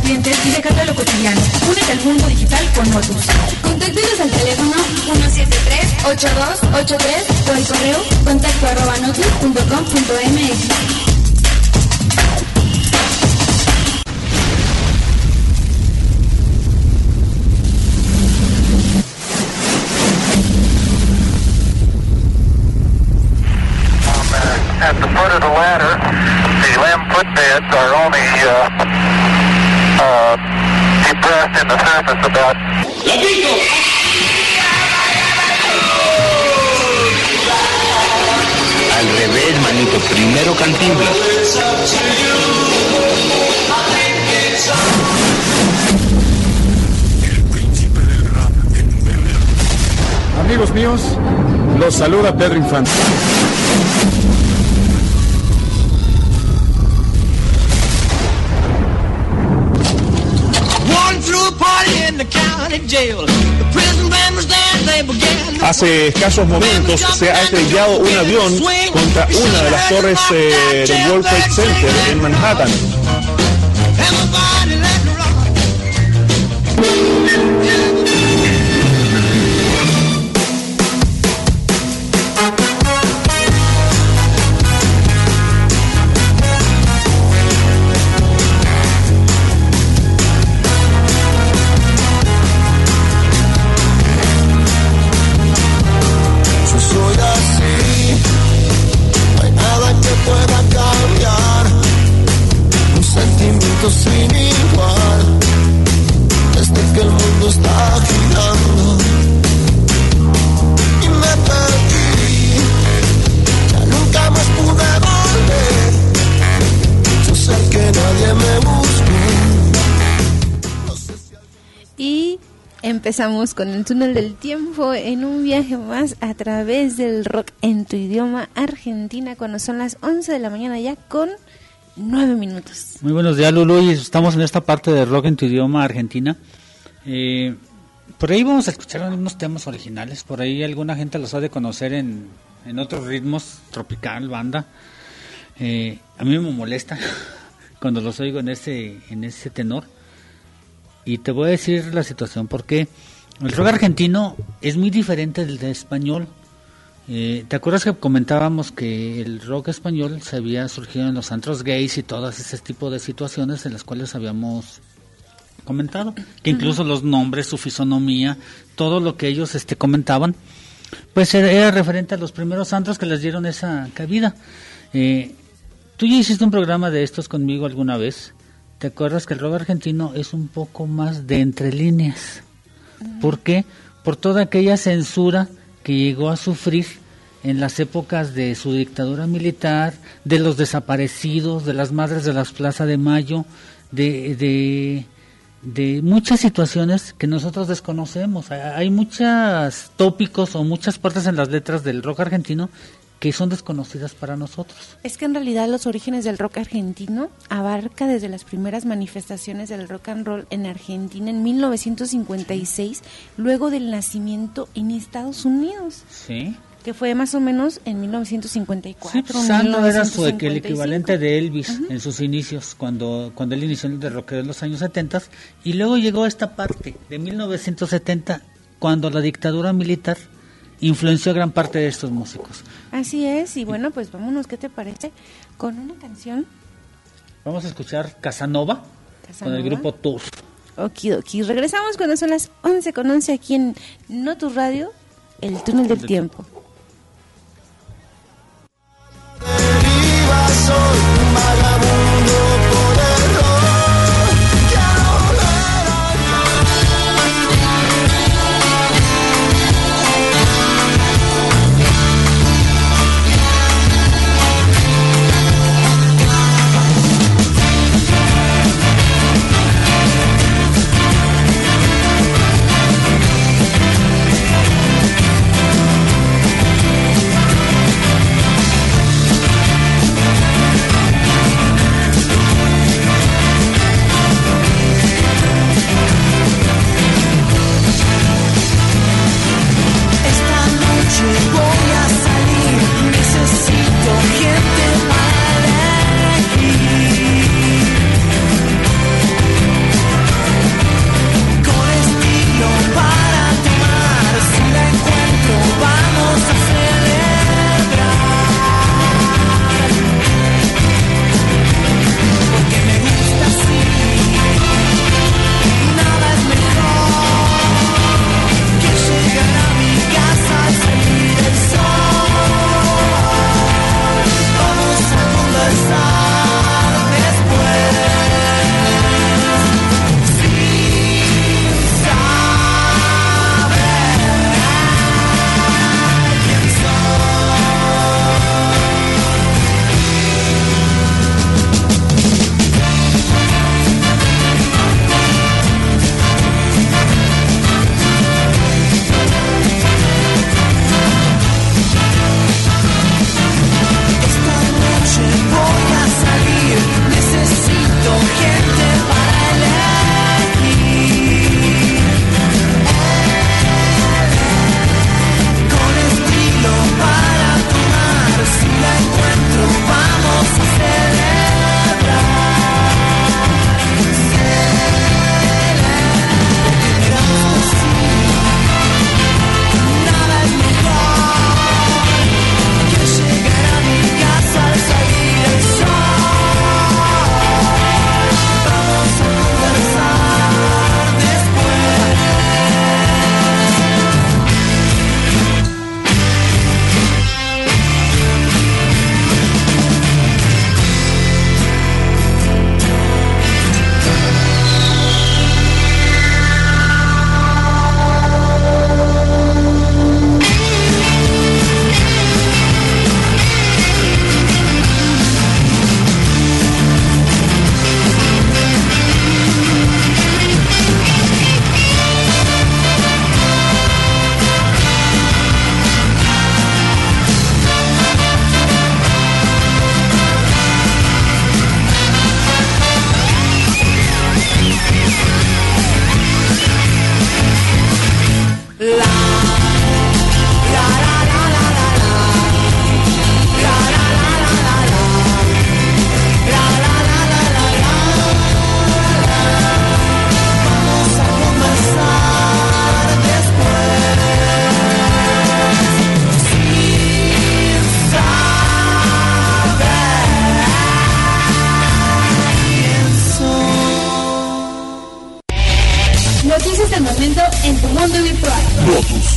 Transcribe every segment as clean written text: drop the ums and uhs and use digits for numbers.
clientes y déjate lo cotidiano. Únete al mundo digital con Motus. Contáctenos al teléfono 173-8283 o al correo contacto@notus.com.mx. At the foot of the ladder, the lamb footbeds are only depressed in the surface about. Al revés, manito, primero Cantinflas. El príncipe del rap en Bel-Air. Amigos míos, los saluda Pedro Infante. Hace escasos momentos se ha estrellado un avión contra una de las torres del World Trade Center en Manhattan. Sin igual, desde que el mundo está girando y me perdí, ya nunca más pude volver. Yo sé que nadie me buscó. No sé si y empezamos con el túnel del tiempo en un viaje más a través del rock en tu idioma Argentina, cuando son las 11 de la mañana ya con 9 minutos. Muy buenos días, Lulu, y estamos en esta parte de rock en tu idioma Argentina. Por ahí vamos a escuchar unos temas originales, por ahí alguna gente los ha de conocer en otros ritmos, tropical, banda. A mí me molesta cuando los oigo en ese tenor, y te voy a decir la situación, porque el rock argentino es muy diferente del de español. ¿Te acuerdas que comentábamos que el rock español se había surgido en los antros gays y todas ese tipo de situaciones en las cuales habíamos comentado? Que incluso los nombres, su fisonomía, todo lo que ellos comentaban, pues era referente a los primeros antros que les dieron esa cabida. Tú ya hiciste un programa de estos conmigo alguna vez. ¿Te acuerdas que el rock argentino es un poco más de entre líneas? ¿Por qué? Por toda aquella censura que llegó a sufrir en las épocas de su dictadura militar, de los desaparecidos, de las madres de las Plaza de Mayo, de muchas situaciones que nosotros desconocemos. Hay muchos tópicos o muchas partes en las letras del rock argentino que son desconocidas para nosotros. Es que en realidad los orígenes del rock argentino abarca desde las primeras manifestaciones del rock and roll en Argentina en 1956, luego del nacimiento en Estados Unidos. Sí. Que fue más o menos en 1954. Sí, Santo era el equivalente de Elvis en sus inicios, cuando él inició el rock en los años 70, y luego llegó esta parte de 1970, cuando la dictadura militar influenció a gran parte de estos músicos. Así es, y bueno, pues vámonos, ¿qué te parece? Con una canción. Vamos a escuchar Casanova con el grupo Tour. Okidoki, regresamos cuando son las 11:11 aquí en Notus Radio, el túnel del tiempo. soy un vagabundo por error. Quiero volver momento en tu mundo virtual. Lotus.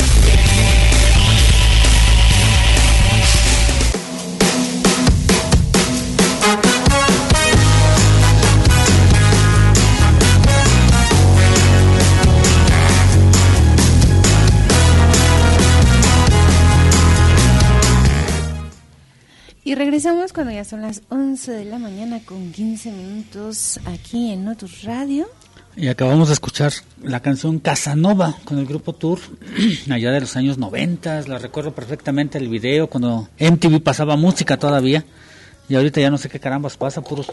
Y regresamos cuando ya son las 11 de la mañana con 15 minutos aquí en Lotus Radio. Y acabamos de escuchar la canción Casanova con el grupo Tour, allá de los años 90, la recuerdo perfectamente el video cuando MTV pasaba música todavía, y ahorita ya no sé qué carambas pasa, puros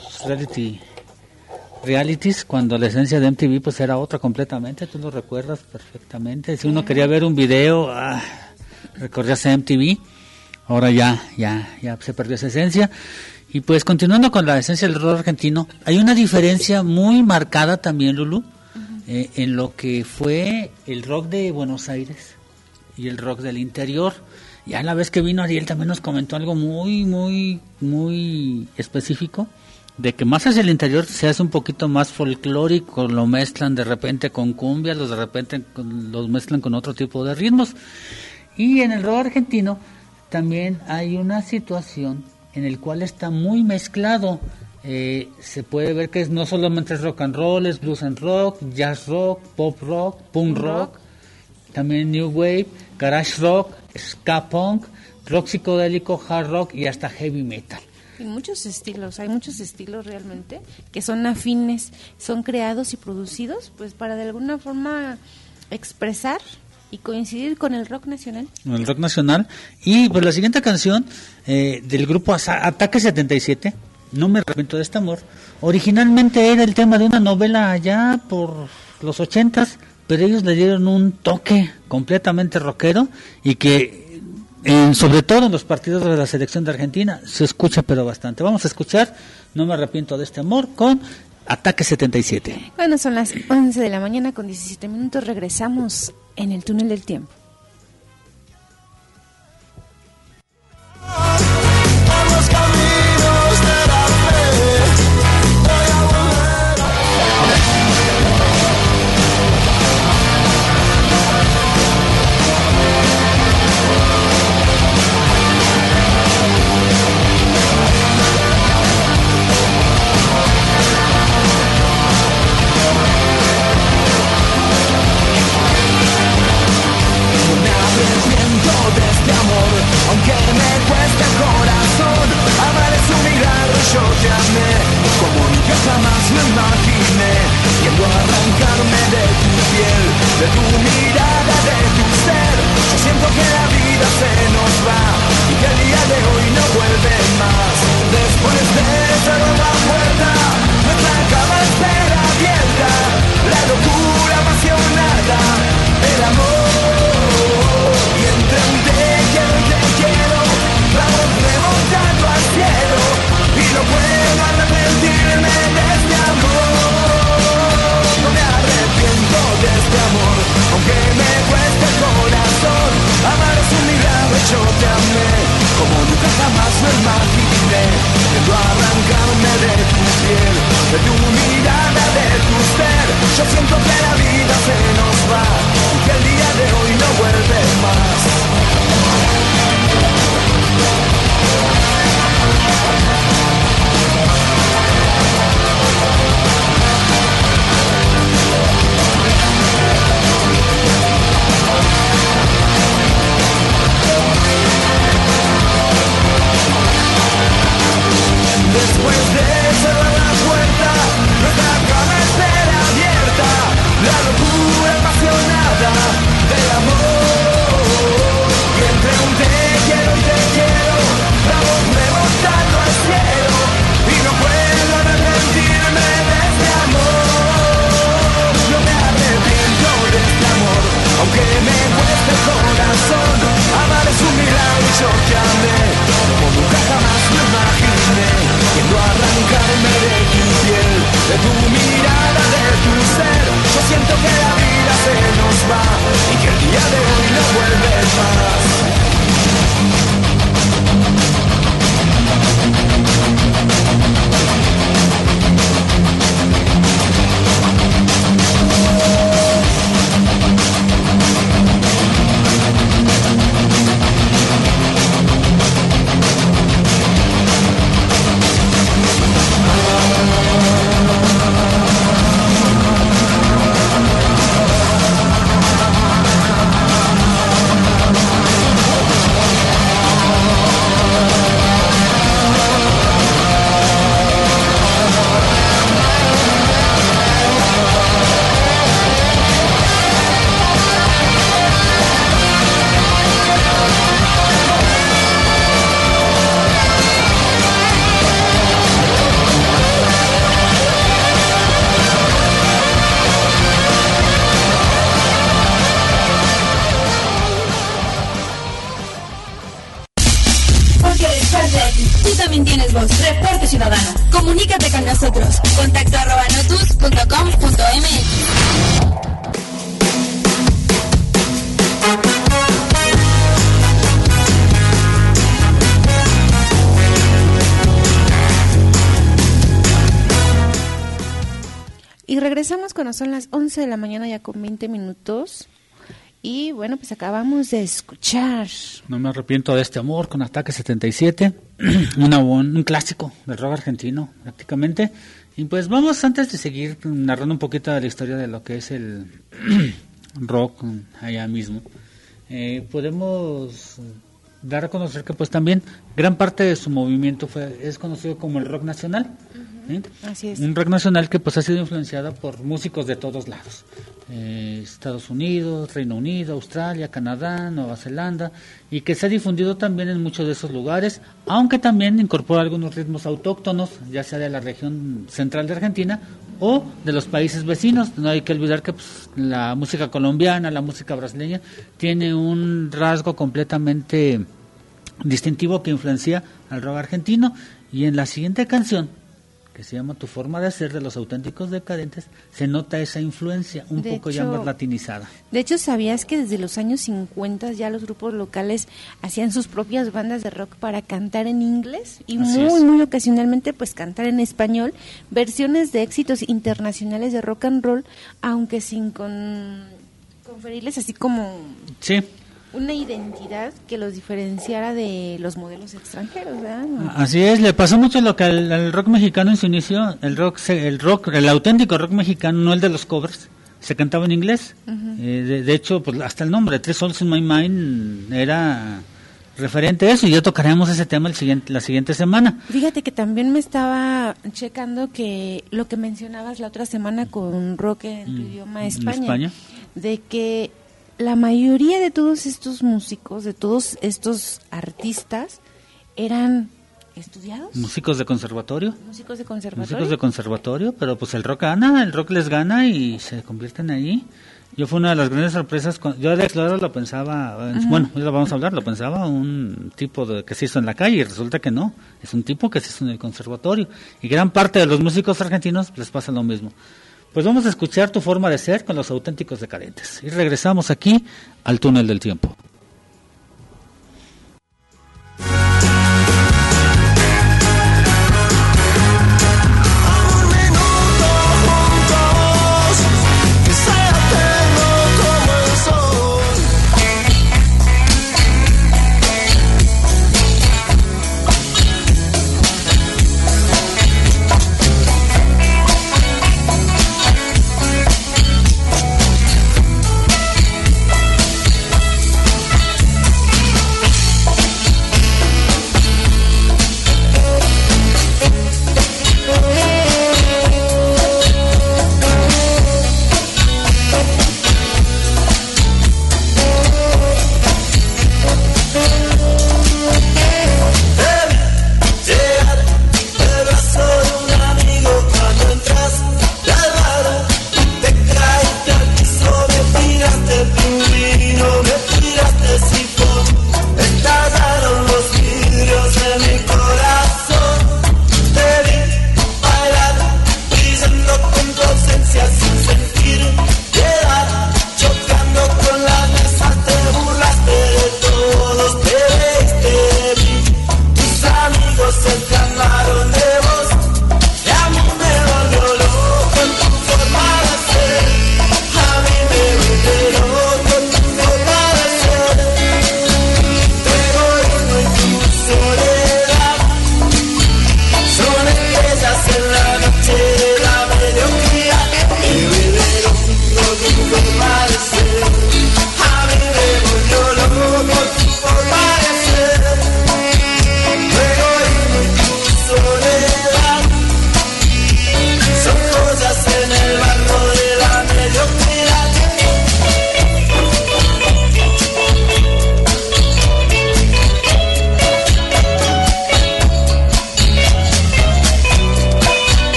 realities, cuando la esencia de MTV pues era otra completamente, tú lo recuerdas perfectamente, si uno quería ver un video, recorrías a MTV, ahora ya se perdió esa esencia. Y pues continuando con la esencia del rock argentino, hay una diferencia muy marcada también, Lulu, en lo que fue el rock de Buenos Aires y el rock del interior. Ya la vez que vino Ariel también nos comentó algo muy específico, de que más hacia el interior se hace un poquito más folclórico, lo mezclan de repente con cumbia, de repente los mezclan con otro tipo de ritmos. Y en el rock argentino también hay una situación en el cual está muy mezclado, se puede ver que no solamente es rock and roll, es blues and rock, jazz rock, pop rock, punk rock, también new wave, garage rock, ska punk, rock psicodélico, hard rock y hasta heavy metal. Hay muchos estilos realmente que son afines, son creados y producidos pues para de alguna forma expresar y coincidir con el rock nacional. El rock nacional. Y pues la siguiente canción del grupo Ataque 77, No me arrepiento de este amor, originalmente era el tema de una novela allá por los 80s, pero ellos le dieron un toque completamente rockero y que sobre todo en los partidos de la selección de Argentina se escucha pero bastante. Vamos a escuchar No me arrepiento de este amor con Ataque 77. Bueno, son las 11 de la mañana con 17 minutos, regresamos en el túnel del tiempo. Por los caminos de la fe, voy a volver. De este amor, aunque me cueste el corazón, amar es un milagro, yo te amé como nunca jamás lo imaginé, yendo a arrancarme de tu piel, de tu mirada, de tu ser. Yo siento que la vida se nos va y que el día de hoy no vuelve más. Después de cerrar la puerta, nuestra cama espera abierta, la locura apasionada, el amor. Y entre un te quiero, vamos remontando al cielo, y no puedo arrepentirme de este amor. No me arrepiento de este amor, aunque me cueste el corazón. Amar es un milagro, yo te amé como nunca jamás lo imaginé, yendo a arrancarme de tu piel, de tu mirada, de tu ser. Yo siento que la vida se nos va y que el día de hoy no vuelve más. Después de cerrar la puerta, nuestra cama espera abierta, la locura apasionada del amor. Y entre un te quiero, vamos remontando al cielo, y no puedo arrepentirme de este amor. No me arrepiento de este amor, aunque me cueste el corazón. Amar es un milagro y yo te amé como nunca jamás lo imaginé, yendo a arrancarme de tu piel, de tu mirada, de tu ser. Yo siento que la vida se nos va y que el día de hoy no vuelve más. Y regresamos cuando son las 11 de la mañana ya con 20 minutos. Y bueno, pues acabamos de escuchar. No me arrepiento de este amor con Ataque 77, un clásico del rock argentino prácticamente. Y pues vamos, antes de seguir narrando un poquito de la historia de lo que es el rock allá mismo, podemos dar a conocer que pues también gran parte de su movimiento es conocido como el rock nacional. ¿Sí? Así es. Un rock nacional que pues ha sido influenciado por músicos de todos lados, Estados Unidos, Reino Unido, Australia, Canadá, Nueva Zelanda, y que se ha difundido también en muchos de esos lugares, aunque también incorpora algunos ritmos autóctonos, ya sea de la región central de Argentina o de los países vecinos. No hay que olvidar que pues, la música colombiana, la música brasileña, tiene un rasgo completamente distintivo que influencia al rock argentino, y en la siguiente canción, que se llama Tu forma de ser, de Los Auténticos Decadentes, se nota esa influencia un poco ya más latinizada. De hecho, ¿sabías que desde los años 50 ya los grupos locales hacían sus propias bandas de rock para cantar en inglés? Y muy ocasionalmente pues cantar en español, versiones de éxitos internacionales de rock and roll, aunque sin conferirles así como... Sí. Una identidad que los diferenciara de los modelos extranjeros, ¿verdad? Así es, le pasó mucho lo que al rock mexicano en su inicio. El auténtico rock mexicano, no el de los covers, se cantaba en inglés. Uh-huh. De hecho, pues hasta el nombre, Three Souls in My Mind, era referente a eso, y ya tocaremos ese tema la siguiente semana. Fíjate que también me estaba checando que lo que mencionabas la otra semana con rock en tu idioma España, de que la mayoría de todos estos músicos, de todos estos artistas, eran estudiados. Músicos de conservatorio. Músicos de conservatorio. Músicos de conservatorio, pero pues el rock les gana y se convierten ahí. Yo fue una de las grandes sorpresas, yo de Explorero lo pensaba, bueno, hoy lo vamos a hablar, lo pensaba un tipo que se hizo en la calle, y resulta que no, es un tipo que se hizo en el conservatorio. Y gran parte de los músicos argentinos les pasa lo mismo. Pues vamos a escuchar Tu forma de ser con Los Auténticos Decadentes. Y regresamos aquí al Túnel del Tiempo.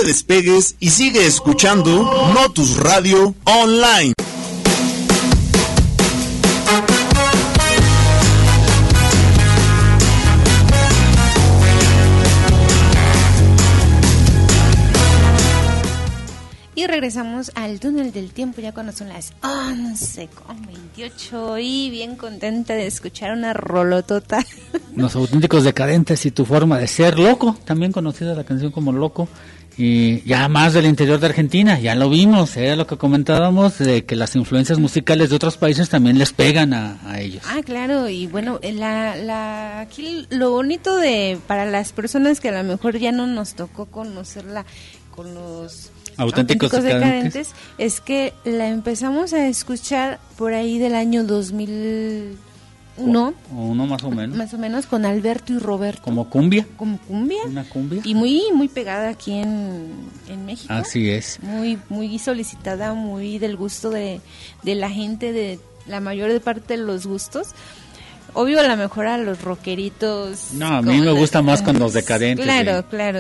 despegues y sigue escuchando Notus Radio Online. Y regresamos al túnel del tiempo ya cuando son las 11:28 y bien contenta de escuchar una rolotota. Los Auténticos Decadentes y Tu Forma de Ser, Loco, también conocida la canción como Loco, y ya más del interior de Argentina, ya lo vimos, era lo que comentábamos, de que las influencias musicales de otros países también les pegan a ellos. Ah, claro, y bueno, aquí lo bonito para las personas que a lo mejor ya no nos tocó conocerla con los Auténticos Decadentes es que la empezamos a escuchar por ahí del año 2001 o uno más o menos con Alberto y Roberto, como cumbia, una cumbia y muy pegada aquí en México. Así es, muy solicitada, muy del gusto de la gente, de la mayor parte de los gustos. Obvio, a lo mejor a los rockeritos. No, a mí me gusta más con los Decadentes. Claro.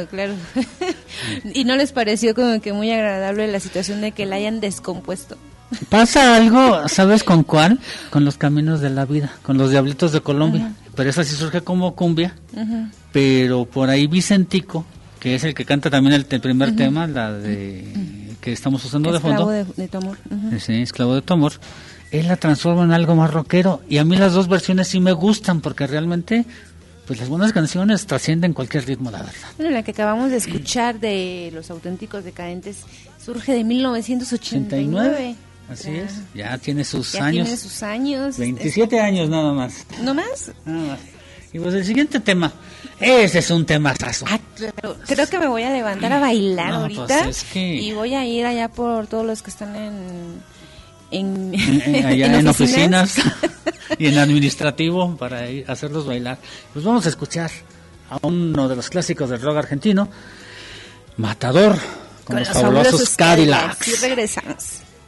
¿Y no les pareció como que muy agradable la situación de que la hayan descompuesto? Pasa algo, ¿sabes con cuál? Con Los Caminos de la Vida, con Los Diablitos de Colombia. Pero esa sí surge como cumbia. Pero por ahí Vicentico, que es el que canta también el primer tema, la de que estamos usando de fondo. Esclavo de tu amor. Sí, Esclavo de tu amor. Él la transforma en algo más rockero, y a mí las dos versiones sí me gustan, porque realmente pues las buenas canciones trascienden cualquier ritmo, la verdad. Bueno, la que acabamos de escuchar de Los Auténticos Decadentes surge de 1989. Así es, ya tiene sus ya años. Tiene sus años. 27 años nada más. ¿No más? Nada más. Y pues el siguiente tema, ese es un temazazo. Ah, claro. Creo que me voy a levantar a bailar ahorita, pues es que... y voy a ir allá por todos los que están allá en oficinas y en administrativo para hacerlos bailar. Pues vamos a escuchar a uno de los clásicos del rock argentino, Matador, con los fabulosos Cadillacs. Y regresamos.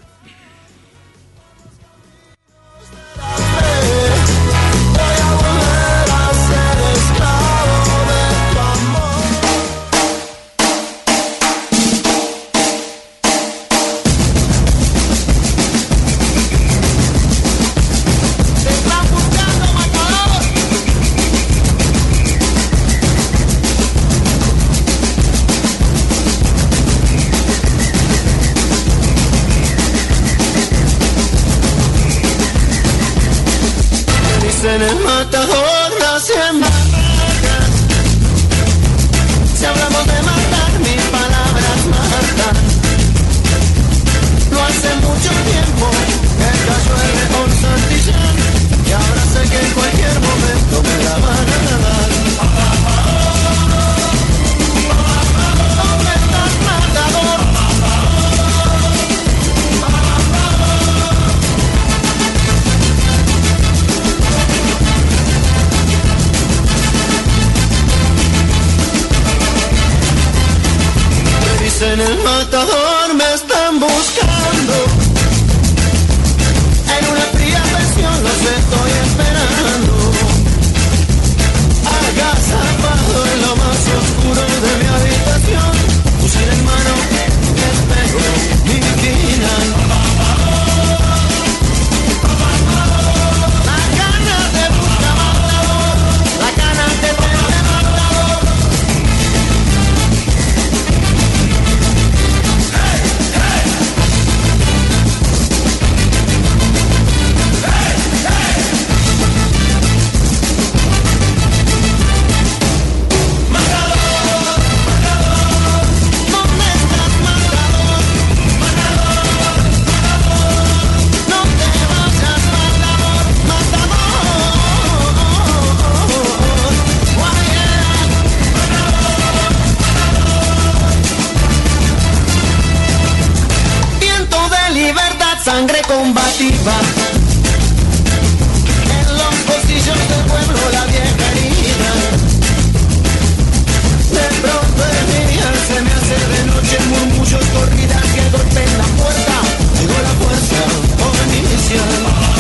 En el matador nacen barracas. Si hablamos de matar, mis palabras matan. No hace mucho tiempo que cayó el león Santillán, y ahora sé que en cualquier momento me la van a dar. ¿Dónde estás, matador? En el matador me están buscando, en una fría presión los estoy esperando, agazapado en lo más oscuro de mi habitación, fusil en mano, espero mi final. La gana de buscar matador, la gana de tener matador. Sangre combativa, en los bolsillos del pueblo la vieja herida. De pronto el día se me hace de noche, murmullos, corridas que golpeen la puerta. Llegó la fuerza policial.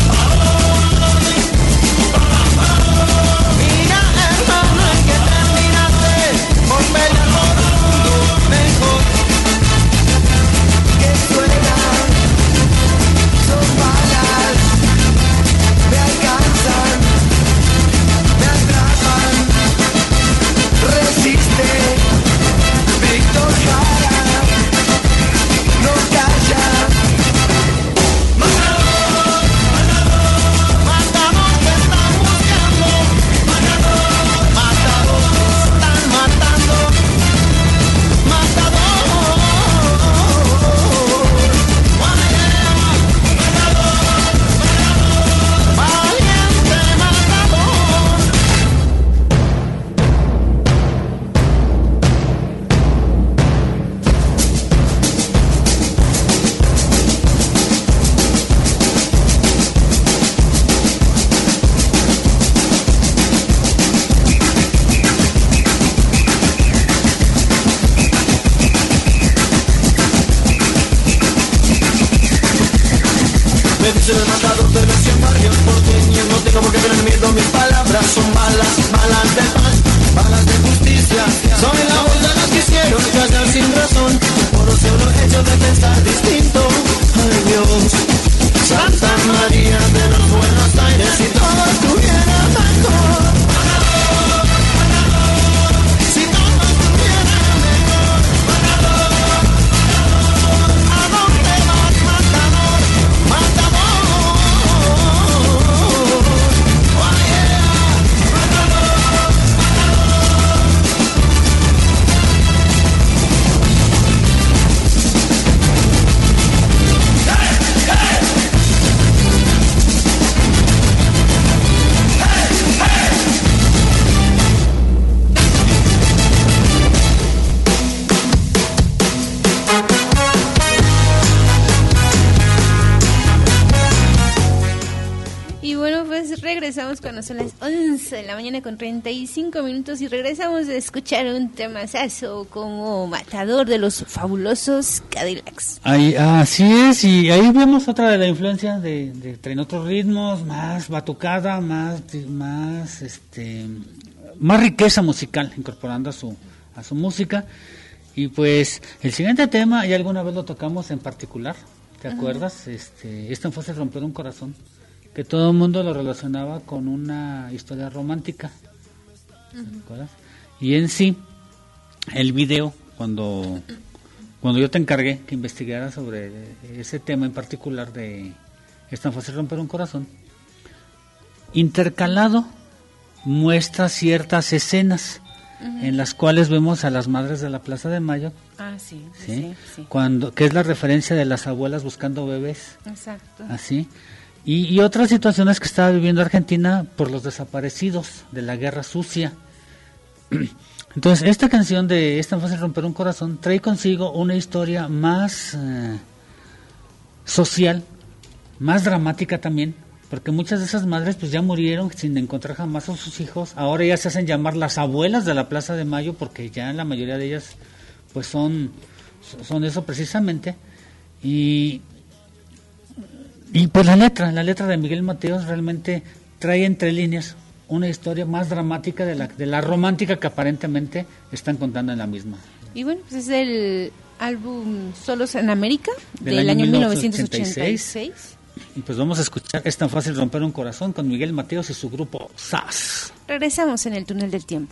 Mira, hermano, hay que terminarte por pelear por un mundo mejor. Regresamos cuando son las 11 de la mañana con 35 minutos y regresamos a escuchar un temazazo como Matador de los Fabulosos Cadillacs. Así es, y ahí vemos otra de la influencia de traen otros ritmos, más batucada, más riqueza musical incorporando a su música. Y pues el siguiente tema, ya alguna vez lo tocamos en particular, ¿te acuerdas? Esta fue Romper un Corazón, que todo el mundo lo relacionaba con una historia romántica, ¿te acuerdas? Y en sí, el video, cuando yo te encargué que investigara sobre ese tema en particular de Es tan fácil romper un corazón, intercalado muestra ciertas escenas en las cuales vemos a las madres de la Plaza de Mayo. Sí. Que es la referencia de las abuelas buscando bebés. Exacto. Así. Y otras situaciones que estaba viviendo Argentina por los desaparecidos de la Guerra Sucia. Entonces, esta canción de Es tan fácil romper un corazón trae consigo una historia más social, más dramática también, porque muchas de esas madres pues ya murieron sin encontrar jamás a sus hijos. Ahora ya se hacen llamar las abuelas de la Plaza de Mayo, porque ya la mayoría de ellas pues son eso precisamente. Y pues la letra de Miguel Mateos realmente trae entre líneas una historia más dramática de la romántica que aparentemente están contando en la misma. Y bueno, pues es el álbum Solos en América del año 1986. Y pues vamos a escuchar Es tan fácil romper un corazón con Miguel Mateos y su grupo SAS. Regresamos en el túnel del tiempo.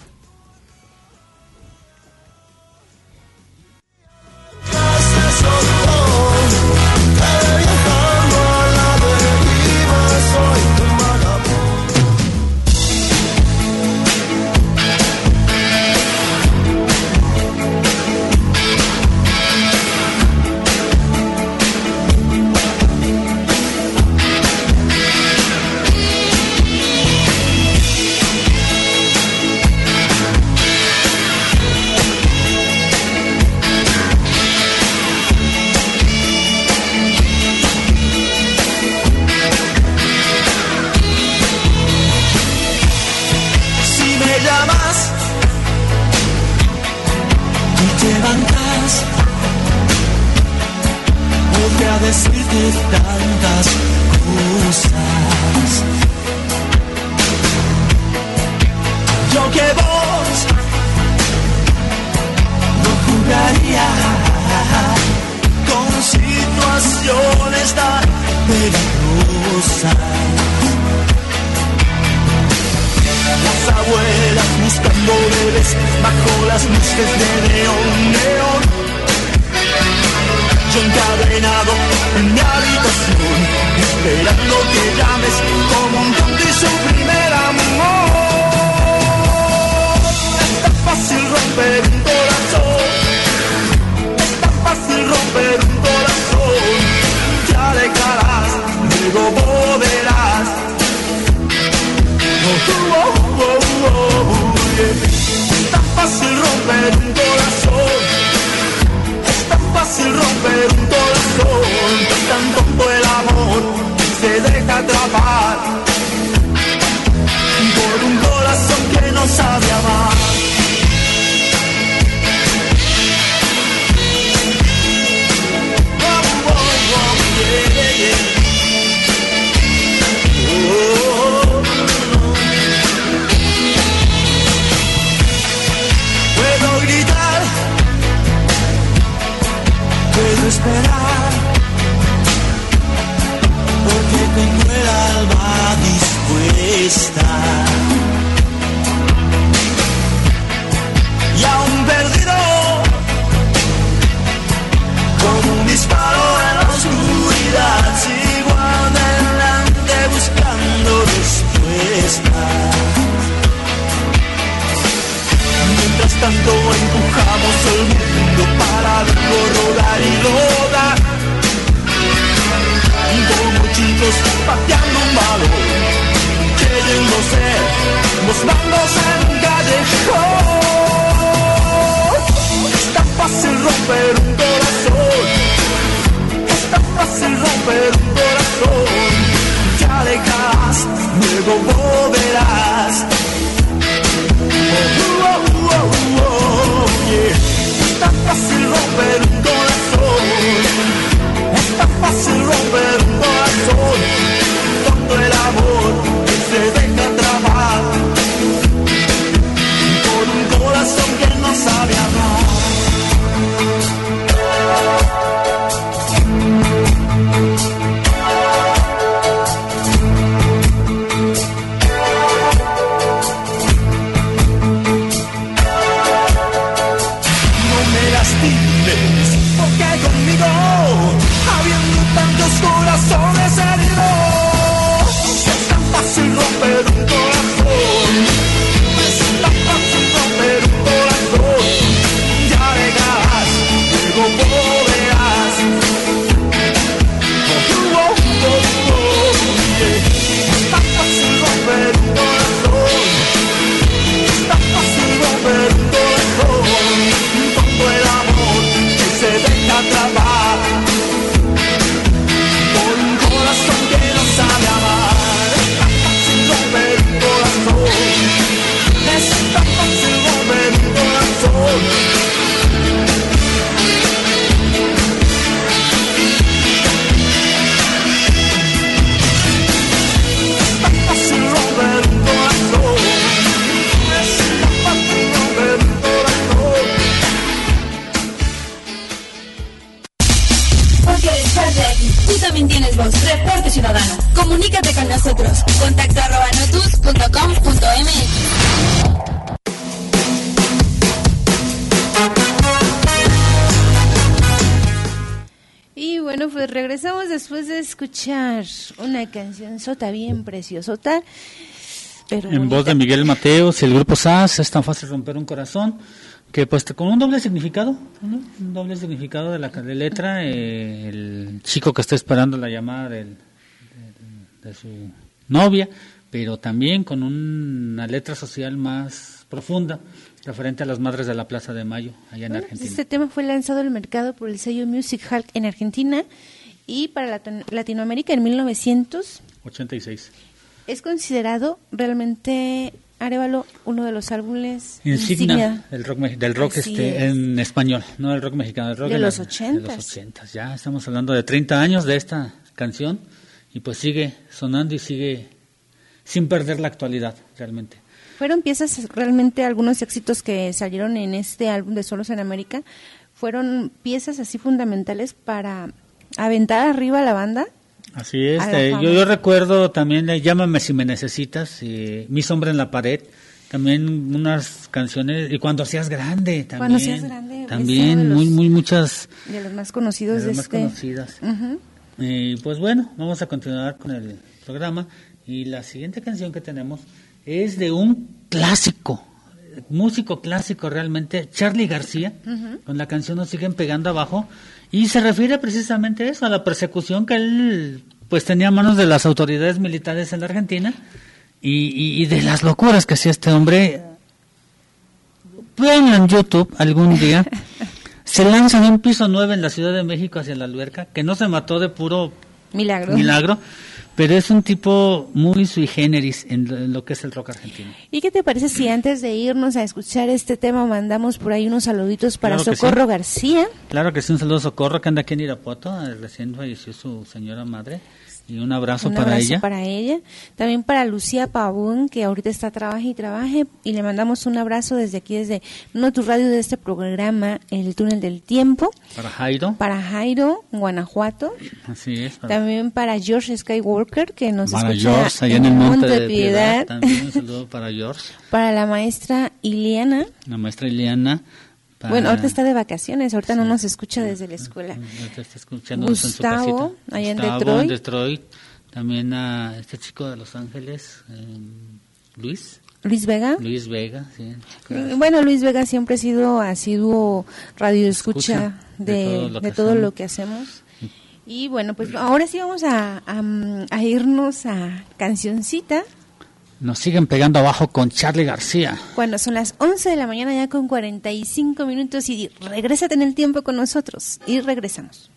Decirte tantas cosas. Yo que vos no jugaría con situaciones tan peligrosas. Las abuelas buscando bebés bajo las luces de neón. Yo encadenado en mi habitación, esperando que llames como un tonto y su primer amor. Es tan fácil romper un corazón, es tan fácil romper un corazón. Te alejarás, luego volverás. Es tan fácil romper un corazón. Fácil romper un corazón, tan tonto el amor que se deja atrapar por un corazón que no sabe amar. Puedo gritar, puedo esperar, porque tengo el alma dispuesta. Y aún perdido, como un disparo en la oscuridad, sigo adelante buscando respuestas. Mientras tanto empujamos el mundo para verlo rodar y rodar, como chicos pateando un balón, queriendo ser los bandos en un callejón. Es tan fácil romper un corazón, es tan fácil romper un corazón. Te alejas, luego volverás. nosotros. contacto@notus.com.mx. Y bueno, pues regresamos después de escuchar una canción sota bien preciosota, pero en bonita. voz de Miguel Mateos y el grupo SAS, Es tan fácil romper un corazón, que pues con un doble significado, ¿no? Un doble significado de la letra, el chico que está esperando la llamada de su novia, pero también con una letra social más profunda, referente a las madres de la Plaza de Mayo, allá en Argentina. Este tema fue lanzado al mercado por el sello Music Hall en Argentina y para Latinoamérica en 1986. Es considerado realmente, Arévalo, uno de los álbumes insignia del rock en español, no del rock mexicano, del rock de los 80. De los 80. Ya estamos hablando de 30 años de esta canción y pues sigue sonando y sigue sin perder la actualidad realmente. Fueron piezas, realmente algunos éxitos que salieron en este álbum de Solos en América, fueron piezas así fundamentales para aventar arriba a la banda. Así es, yo recuerdo también Llámame si me necesitas, Mi sombra en la pared, también unas canciones, y Cuando seas grande también. Cuando seas grande. También muchas. De los más conocidos de más conocidas. Uh-huh. Pues bueno, vamos a continuar con el programa y la siguiente canción que tenemos es de un clásico, músico clásico realmente, Charly García, con la canción Nos siguen pegando abajo, y se refiere precisamente a eso, a la persecución que él pues tenía a manos de las autoridades militares en la Argentina y de las locuras que hacía este hombre. Vean en YouTube algún día, se lanza de un piso 9 en la Ciudad de México hacia la alberca, que no se mató de puro milagro. Pero es un tipo muy sui generis en lo que es el rock argentino. ¿Y qué te parece si antes de irnos a escuchar este tema mandamos por ahí unos saluditos para Socorro García? Claro que sí, un saludo a Socorro, que anda aquí en Irapuato, recién falleció su señora madre. Y un abrazo para ella. También para Lucía Pavón, que ahorita está trabaje, y le mandamos un abrazo desde aquí, desde Notus Radio, de este programa, El Túnel del Tiempo. Para Jairo, Guanajuato. Así es. También para George Skywalker, que nos para escucha George, allá en el Monte de Piedad. También un saludo para George. Para la maestra Iliana. Bueno, ahorita está de vacaciones, ahorita no nos escucha desde la escuela. Ahorita está escuchando Gustavo, allá en Detroit. También a este chico de Los Ángeles, Luis Vega, sí. Claro. Bueno, Luis Vega siempre ha sido asiduo radioescucha de todo lo que hacemos. Y bueno, pues ahora sí vamos a irnos a cancioncita. Nos siguen pegando abajo con Charly García. Cuando son las 11 de la mañana ya con 45 minutos y regrésate en el tiempo con nosotros. Y regresamos.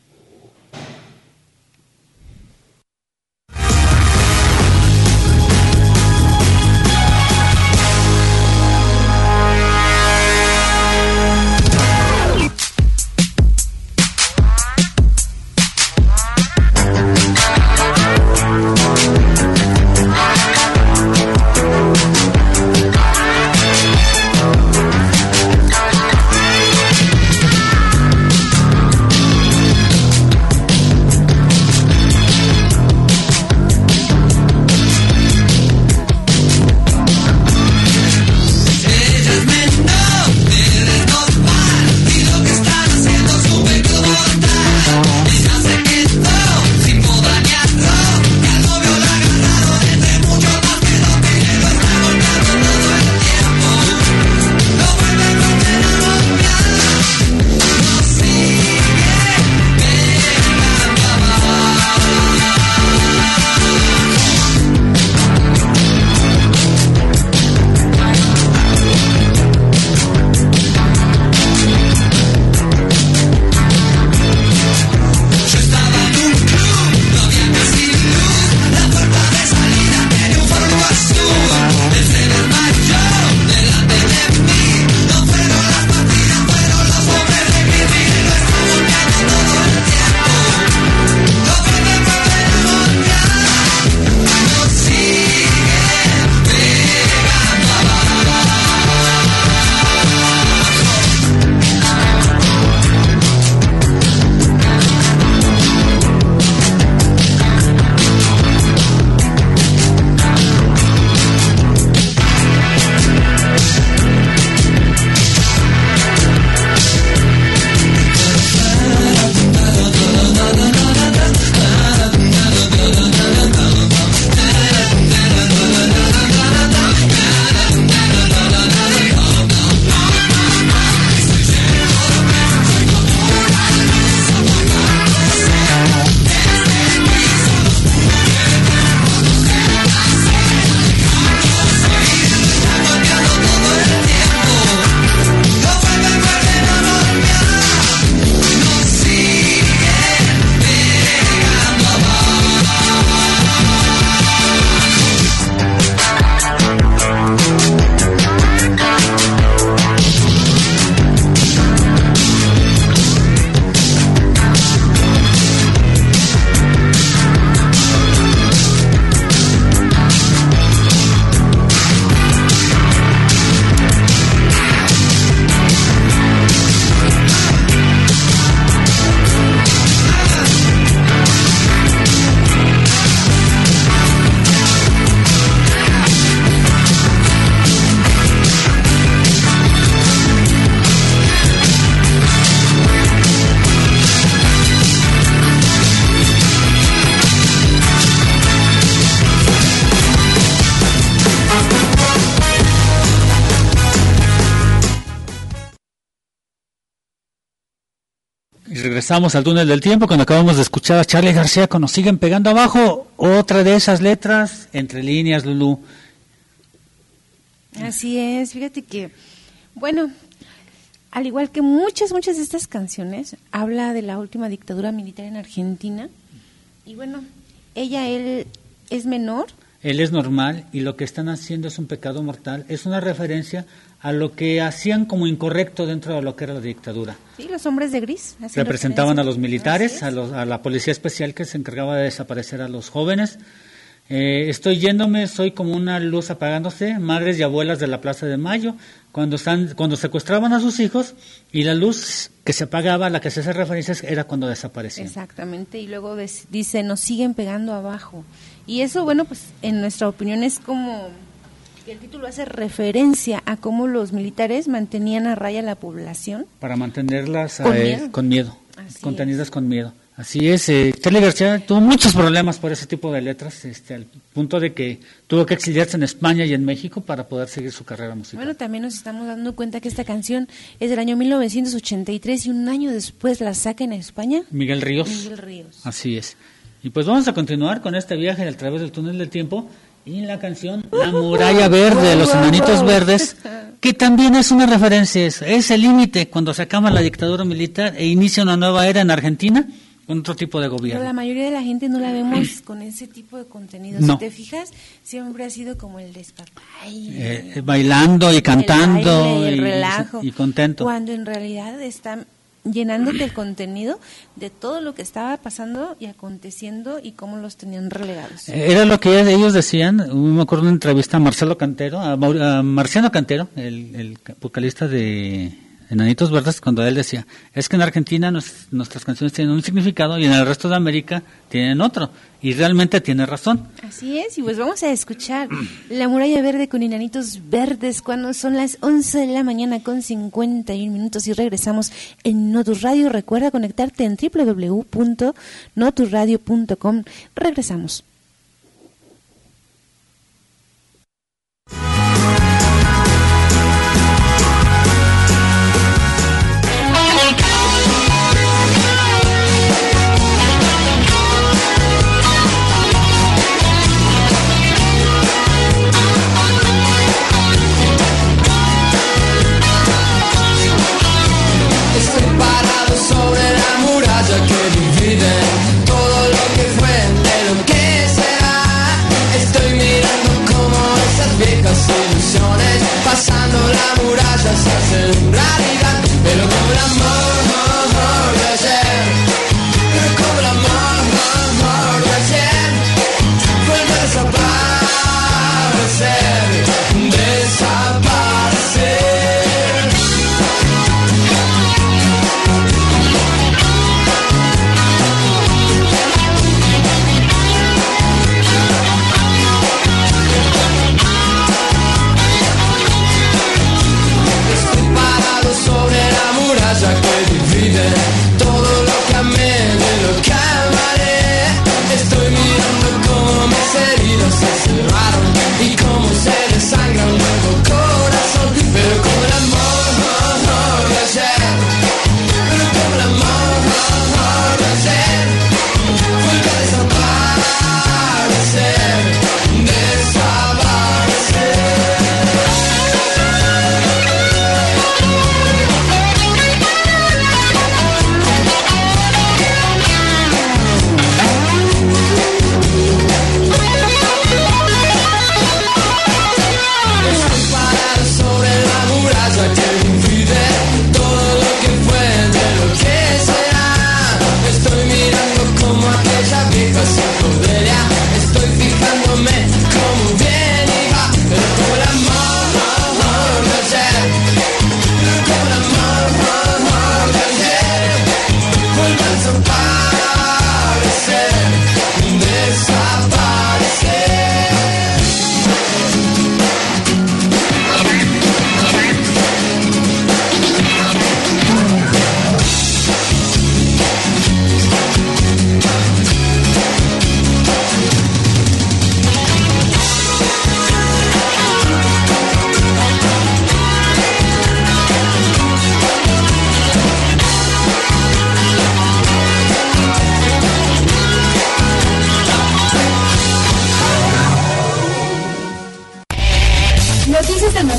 regresamos al túnel del tiempo cuando acabamos de escuchar a Charly García con Nos siguen pegando abajo, otra de esas letras entre líneas, Lulú. Así es, fíjate que, bueno, al igual que muchas de estas canciones, habla de la última dictadura militar en Argentina. Y bueno, él es menor. Él es normal y lo que están haciendo es un pecado mortal. Es una referencia a lo que hacían como incorrecto dentro de lo que era la dictadura. Sí, los hombres de gris. Representaban a los militares, a la policía especial que se encargaba de desaparecer a los jóvenes. Estoy yéndome, soy como una luz apagándose, madres y abuelas de la Plaza de Mayo, cuando secuestraban a sus hijos y la luz que se apagaba, a la que se hace referencia, era cuando desaparecían. Exactamente, y luego dice, nos siguen pegando abajo. Y eso, bueno, pues en nuestra opinión es como que el título hace referencia a cómo los militares mantenían a raya la población. Para mantenerlas con miedo. Contenidas con miedo. Así es, Charly García tuvo muchos problemas por ese tipo de letras, al punto de que tuvo que exiliarse en España y en México para poder seguir su carrera musical. Bueno, también nos estamos dando cuenta que esta canción es del año 1983 y un año después la saca en España Miguel Ríos. Así es. Y pues vamos a continuar con este viaje a través del túnel del tiempo y la canción La Muralla Verde de los Enanitos Verdes, que también es una referencia, es el límite cuando se acaba la dictadura militar e inicia una nueva era en Argentina. Con otro tipo de gobierno. Pero la mayoría de la gente no la vemos con ese tipo de contenido. No. Si te fijas, siempre ha sido como el despapalle. Bailando y cantando el relajo. Y contento. Cuando en realidad están llenándote el contenido de todo lo que estaba pasando y aconteciendo y cómo los tenían relegados. Era lo que ellos decían. Me acuerdo de una entrevista a Marciano Cantero, el vocalista de Enanitos Verdes, cuando él decía, es que en Argentina nuestras canciones tienen un significado y en el resto de América tienen otro, y realmente tiene razón. Así es, y pues vamos a escuchar La Muralla Verde con Enanitos Verdes cuando son las 11 de la mañana con 51 minutos y regresamos en Notus Radio. Recuerda conectarte en www.notusradio.com. Regresamos. Sobre la muralla que divide todo lo que fue de lo que será. Estoy mirando como esas viejas ilusiones pasando la muralla se hacen realidad. Pero como el amor de ayer, pero como el amor de ayer vuelve a desaparecer,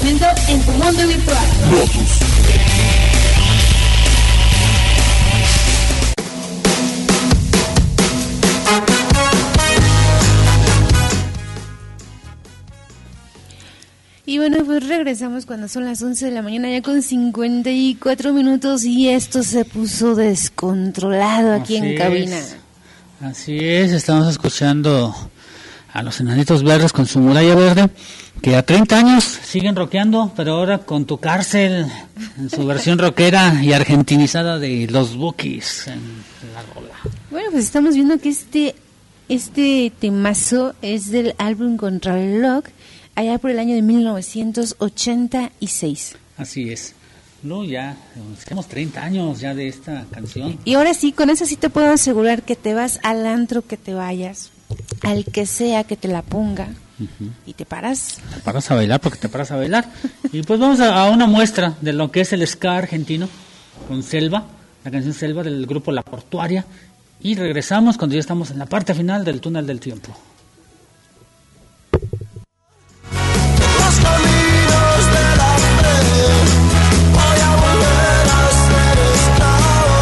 momento en tu mundo virtual. Lotus. Y bueno, pues regresamos cuando son las 11 de la mañana ya con 54 minutos y esto se puso descontrolado aquí en cabina. Así es, estamos escuchando a los Enanitos Verdes con su Muralla Verde, que a 30 años siguen rockeando, pero ahora con Tu Cárcel, en su versión rockera y argentinizada de Los Bukis en la rola. Bueno, pues estamos viendo que este temazo es del álbum Contrarreloj, allá por el año de 1986. Así es. No, ya tenemos 30 años ya de esta canción. Y ahora sí, con eso sí te puedo asegurar que te vas al antro que te vayas, al que sea que te la ponga, y te paras. Te paras a bailar porque te paras a bailar. Y pues vamos a una muestra de lo que es el ska argentino con Selva, la canción Selva del grupo La Portuaria. Y regresamos cuando ya estamos en la parte final del túnel del tiempo. Los caminos de la fe, voy a volver a ser esclavo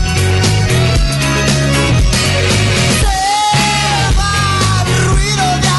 Se va el ruido de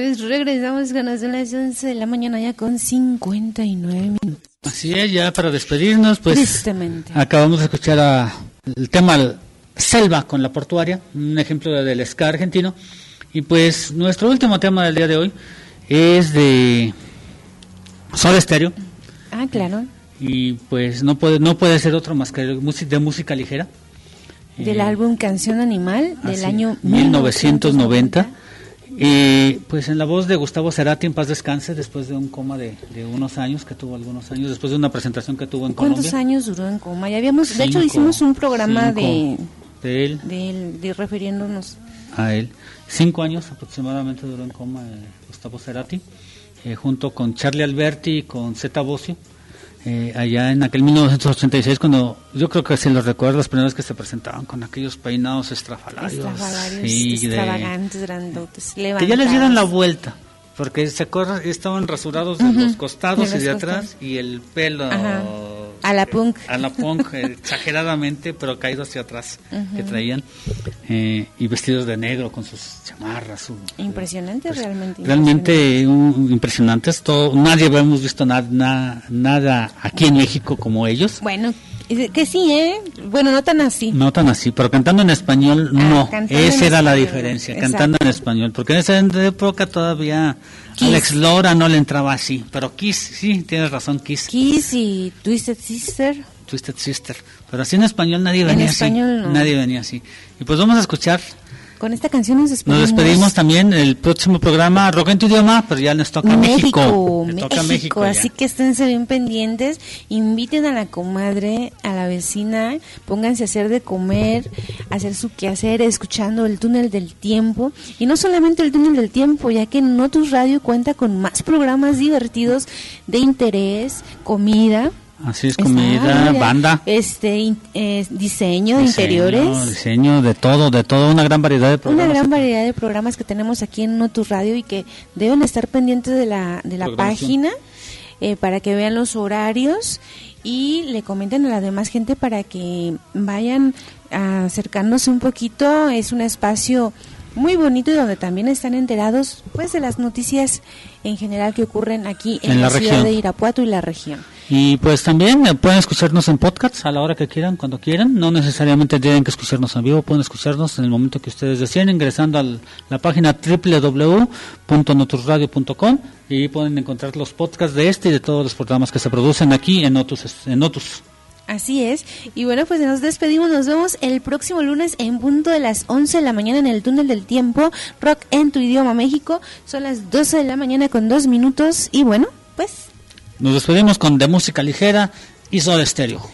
pues regresamos cuando son las 11 de la mañana ya con 59 minutos. Así es, ya para despedirnos, pues Tristemente. acabamos de escuchar el tema Selva con La Portuaria, un ejemplo del ska argentino. Y pues nuestro último tema del día de hoy es de Soda Stereo. Ah, claro. Y pues no puede ser otro más que de música ligera. Del álbum Canción Animal del año 1990. Pues en la voz de Gustavo Cerati, en paz descanse, después de un coma de unos años, que tuvo algunos años, después de una presentación que tuvo en Colombia. ¿Cuántos años duró en coma? Ya habíamos, de hecho hicimos un programa de él, de refiriéndonos a él. 5 años aproximadamente duró en coma Gustavo Cerati, junto con Charlie Alberti y con Zeta Bosio. Allá en aquel 1986, cuando yo creo que si los recuerdo, las primeras que se presentaban con aquellos peinados estrafalarios extravagantes, grandotes, levantados. Que ya les dieron la vuelta, porque estaban rasurados de los costados y de atrás, y el pelo a la punk exageradamente, pero caído hacia atrás, que traían, y vestidos de negro con sus chamarras. Impresionante, pues, realmente impresionantes. Nadie habíamos visto nada aquí en México como ellos. Bueno, que sí, bueno, no tan así. No tan así, pero cantando en español, no. Esa era la diferencia, exacto. Cantando en español, porque en esa época todavía Kiss. Alex Lora no le entraba así, pero Kiss, sí, tienes razón, Kiss y Twisted Sister, pero así en español nadie venía así. No. Nadie venía así. Y pues vamos a escuchar. Con esta canción nos despedimos. Nos despedimos también. El próximo programa, Rock en tu idioma, pero ya nos toca México. Toca México, así que esténse bien pendientes. Inviten a la comadre, a la vecina, pónganse a hacer de comer, a hacer su quehacer, escuchando el Túnel del Tiempo. Y no solamente el Túnel del Tiempo, ya que Notus Radio cuenta con más programas divertidos de interés, comida. Así es, comida, banda, diseño de interiores, diseño de todo, una gran variedad de programas. Una gran variedad de programas que tenemos aquí en Notus Radio y que deben estar pendientes de la página para que vean los horarios y le comenten a la demás gente para que vayan acercándose un poquito. Es un espacio muy bonito y donde también están enterados pues de las noticias en general que ocurren aquí en la ciudad de Irapuato y la región. Y pues también pueden escucharnos en podcast a la hora que quieran, cuando quieran. No necesariamente tienen que escucharnos en vivo, pueden escucharnos en el momento que ustedes deseen, ingresando a la página www.notusradio.com, y pueden encontrar los podcasts de y de todos los programas que se producen aquí en Notus. Así es, y bueno, pues nos despedimos, nos vemos el próximo lunes en punto de las 11 de la mañana en el Túnel del Tiempo, Rock en tu Idioma México. Son las 12 de la mañana con 2 minutos y bueno, pues nos despedimos con de música ligera y Soda Stereo.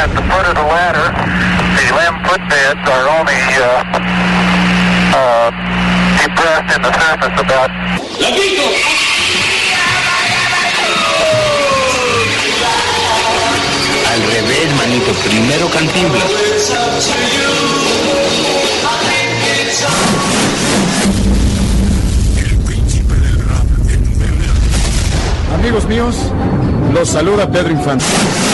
at the foot of the ladder. The limb footbeds are only depressed in the surface about. Al revés, manito, primero Cantinflas. El príncipe del rap en Bel-Air. Amigos míos, los saluda Pedro Infante.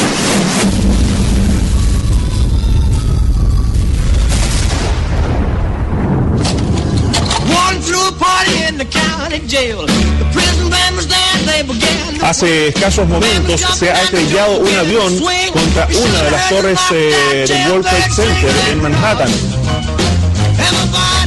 Hace escasos momentos se ha estrellado un avión contra una de las torres del World Trade Center en Manhattan.